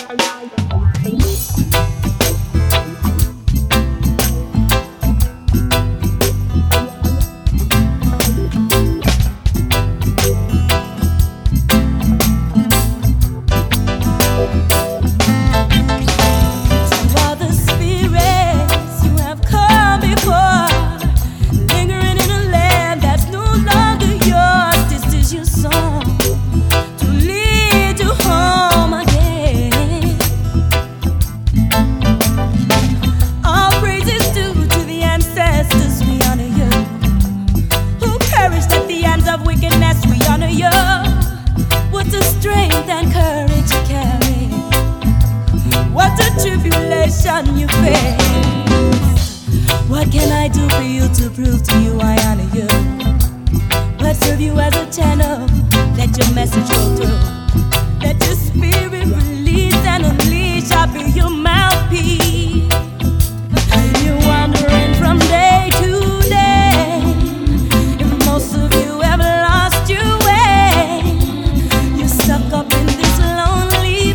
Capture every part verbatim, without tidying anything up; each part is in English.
You face. What can I do for you to prove to you I honor you? But serve you as a channel, let your message go through. Let your spirit release and unleash. I'll be your mouthpiece. You're wandering from day to day, and most of you have lost your way. You're stuck up in this lonely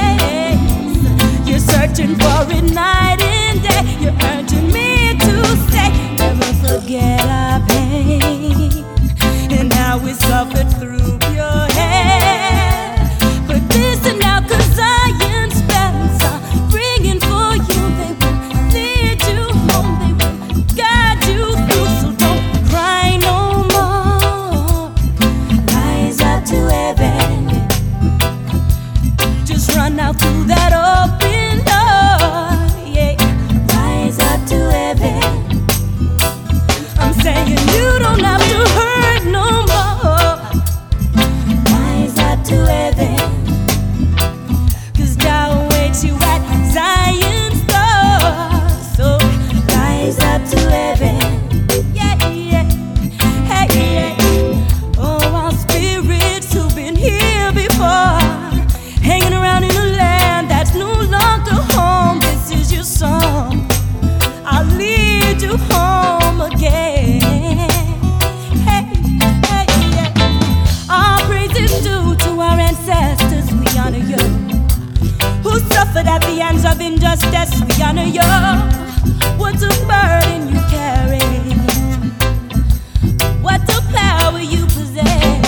place. You're searching for it night and day. You're urging me to say, never forget our pain and how we suffered through your head. But listen now, 'cause Zion's spells are bringing for you. They will lead you home, they will guide you through. So don't cry no more. Rise up to heaven. Just run out through that open door. Yeah, rise up to heaven. I'm saying you don't have to hurt no more. Rise up to heaven, 'cause God waits you at Zion's door. So rise up to heaven. Yeah, yeah, hey, yeah. Oh, our spirits who've been here before, hanging around in a land that's no longer home. This is your song. I'll lead you home again. Hey, hey, yeah. All praise is due to our ancestors. We honor you, who suffered at the hands of injustice. We honor you. What a burden you carry, what a power you possess.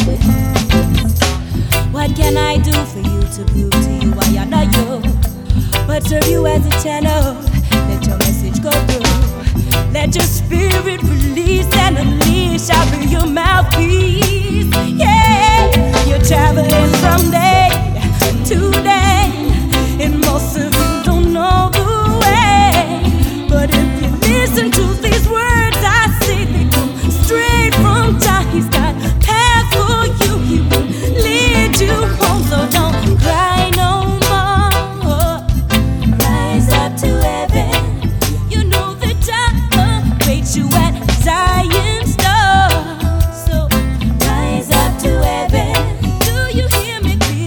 What can I do for you to prove to you I honor you? But serve you as a channel, let your message go through. Let your spirit release and unleash. I'll be your mouthpiece. Yeah, you're traveling from day to day, and most of you don't know the way. But if you listen to these words I say, they come straight from Jah. He's got path for you, he will lead you home. So don't cry no more. Rise up to heaven. You know that Jah waits you at Zion's door. So rise up to heaven. Do you hear me clearly?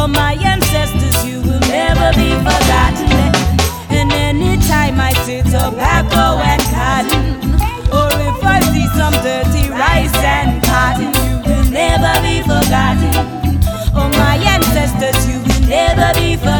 Oh, my ancestors, you will never be forgotten. And anytime I see tobacco and cotton, or if I see some dirty rice and cotton, you will never be forgotten. Oh, my ancestors, you will never be forgotten.